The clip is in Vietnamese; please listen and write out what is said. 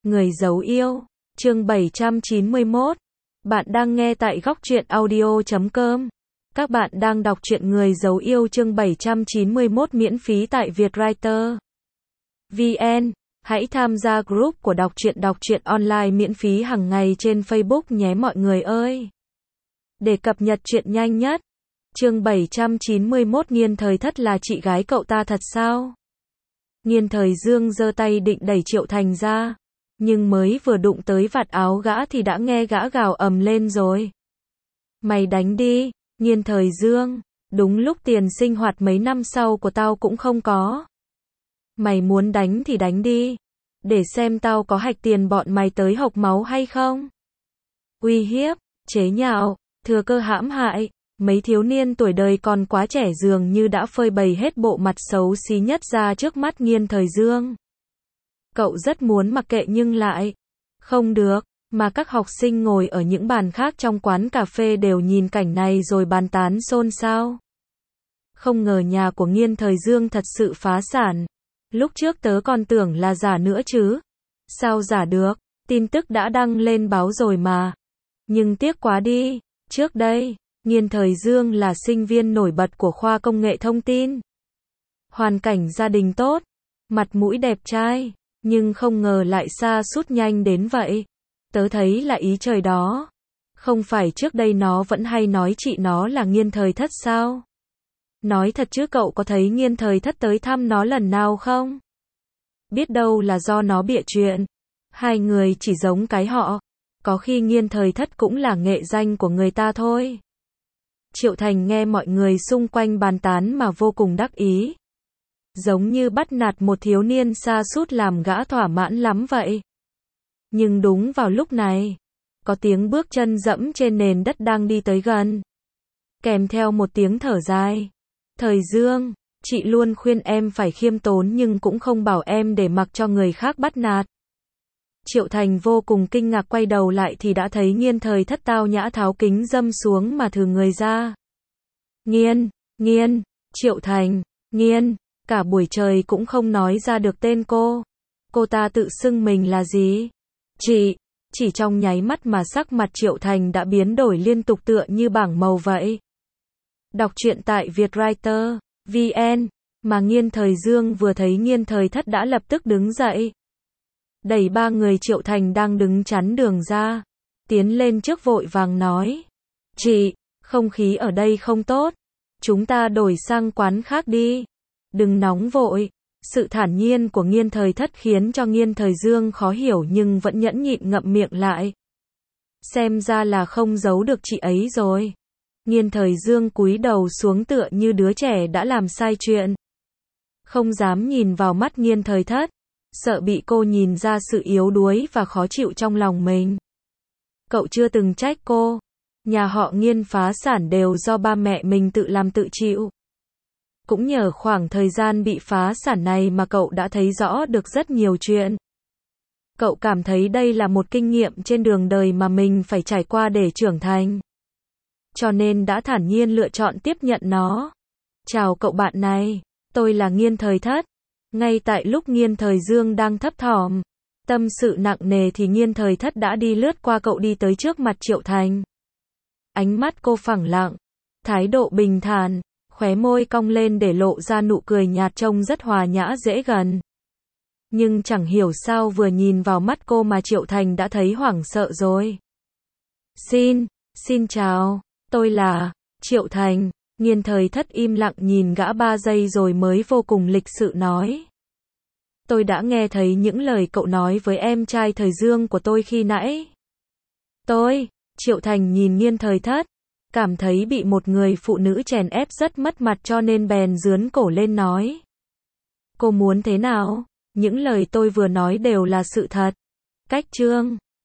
Người giấu yêu, chương 791. Bạn đang nghe tại góc truyện audio.com. Các bạn đang đọc truyện Người giấu yêu chương 791 miễn phí tại Vietwriter VN. Hãy tham gia group của đọc truyện online miễn phí hàng ngày trên Facebook nhé mọi người ơi. Để cập nhật truyện nhanh nhất. Chương 791 Nghiên Thời Thất là chị gái cậu ta thật sao? Nghiên Thời Dương giơ tay định đẩy Triệu Thành ra. Nhưng mới vừa đụng tới vạt áo gã thì đã nghe gã gào ầm lên rồi. Mày đánh đi, Nghiên Thời Dương. Đúng lúc tiền sinh hoạt mấy năm sau của tao cũng không có. Mày muốn đánh thì đánh đi. Để xem tao có hạch tiền bọn mày tới hộc máu hay không. Uy hiếp, chế nhạo, thừa cơ hãm hại. Mấy thiếu niên tuổi đời còn quá trẻ dường như đã phơi bày hết bộ mặt xấu xí nhất ra trước mắt Nghiên Thời Dương. Cậu rất muốn mặc kệ nhưng lại không được, mà các học sinh ngồi ở những bàn khác trong quán cà phê đều nhìn cảnh này rồi bàn tán xôn xao. Không ngờ nhà của Nghiên Thời Dương thật sự phá sản. Lúc trước tớ còn tưởng là giả nữa chứ. Sao giả được, tin tức đã đăng lên báo rồi mà. Nhưng tiếc quá đi, trước đây, Nghiên Thời Dương là sinh viên nổi bật của khoa công nghệ thông tin. Hoàn cảnh gia đình tốt, mặt mũi đẹp trai. Nhưng không ngờ lại sa sút nhanh đến vậy. Tớ thấy là ý trời đó. Không phải trước đây nó vẫn hay nói chị nó là Nghiên Thời Thất sao? Nói thật chứ cậu có thấy Nghiên Thời Thất tới thăm nó lần nào không? Biết đâu là do nó bịa chuyện. Hai người chỉ giống cái họ. Có khi Nghiên Thời Thất cũng là nghệ danh của người ta thôi. Triệu Thành nghe mọi người xung quanh bàn tán mà vô cùng đắc ý. Giống như bắt nạt một thiếu niên sa sút làm gã thỏa mãn lắm vậy. Nhưng đúng vào lúc này, có tiếng bước chân dẫm trên nền đất đang đi tới gần. Kèm theo một tiếng thở dài. Thời Dương, chị luôn khuyên em phải khiêm tốn nhưng cũng không bảo em để mặc cho người khác bắt nạt. Triệu Thành vô cùng kinh ngạc quay đầu lại thì đã thấy Nghiên Thời Thất tao nhã tháo kính dâm xuống mà thừ người ra. Nghiên, Triệu Thành, Nghiên. Cả buổi trời cũng không nói ra được tên cô. Cô ta tự xưng mình là gì? Chị. Chỉ trong nháy mắt mà sắc mặt Triệu Thành đã biến đổi liên tục tựa như bảng màu vậy. Đọc truyện tại Vietwriter VN. Mà Nghiên Thời Dương vừa thấy Nghiên Thời Thất đã lập tức đứng dậy. Đẩy ba người Triệu Thành đang đứng chắn đường ra. Tiến lên trước vội vàng nói. Chị, không khí ở đây không tốt. Chúng ta đổi sang quán khác đi. Đừng nóng vội. Sự thản nhiên của Nghiên Thời Thất khiến cho Nghiên Thời Dương khó hiểu nhưng vẫn nhẫn nhịn ngậm miệng lại. Xem ra là không giấu được chị ấy rồi. Nghiên Thời Dương cúi đầu xuống tựa như đứa trẻ đã làm sai chuyện. Không dám nhìn vào mắt Nghiên Thời Thất. Sợ bị cô nhìn ra sự yếu đuối và khó chịu trong lòng mình. Cậu chưa từng trách cô. Nhà họ Nghiên phá sản đều do ba mẹ mình tự làm tự chịu. Cũng nhờ khoảng thời gian bị phá sản này mà cậu đã thấy rõ được rất nhiều chuyện. Cậu cảm thấy đây là một kinh nghiệm trên đường đời mà mình phải trải qua để trưởng thành. Cho nên đã thản nhiên lựa chọn tiếp nhận nó. Chào cậu bạn này, tôi là Nghiên Thời Thất. Ngay tại lúc Nghiên Thời Dương đang thấp thỏm, tâm sự nặng nề thì Nghiên Thời Thất đã đi lướt qua cậu đi tới trước mặt Triệu Thành. Ánh mắt cô phẳng lặng, thái độ bình thản. Khóe môi cong lên để lộ ra nụ cười nhạt trông rất hòa nhã dễ gần. Nhưng chẳng hiểu sao vừa nhìn vào mắt cô mà Triệu Thành đã thấy hoảng sợ rồi. Xin chào, tôi là Triệu Thành. Nghiên Thời Thất im lặng nhìn gã 3 giây rồi mới vô cùng lịch sự nói. Tôi đã nghe thấy những lời cậu nói với em trai Thời Dương của tôi khi nãy. Triệu Thành nhìn Nghiên Thời Thất. Cảm thấy bị một người phụ nữ chèn ép rất mất mặt cho nên bèn giương cổ lên nói. Cô muốn thế nào? Những lời tôi vừa nói đều là sự thật. Cách chương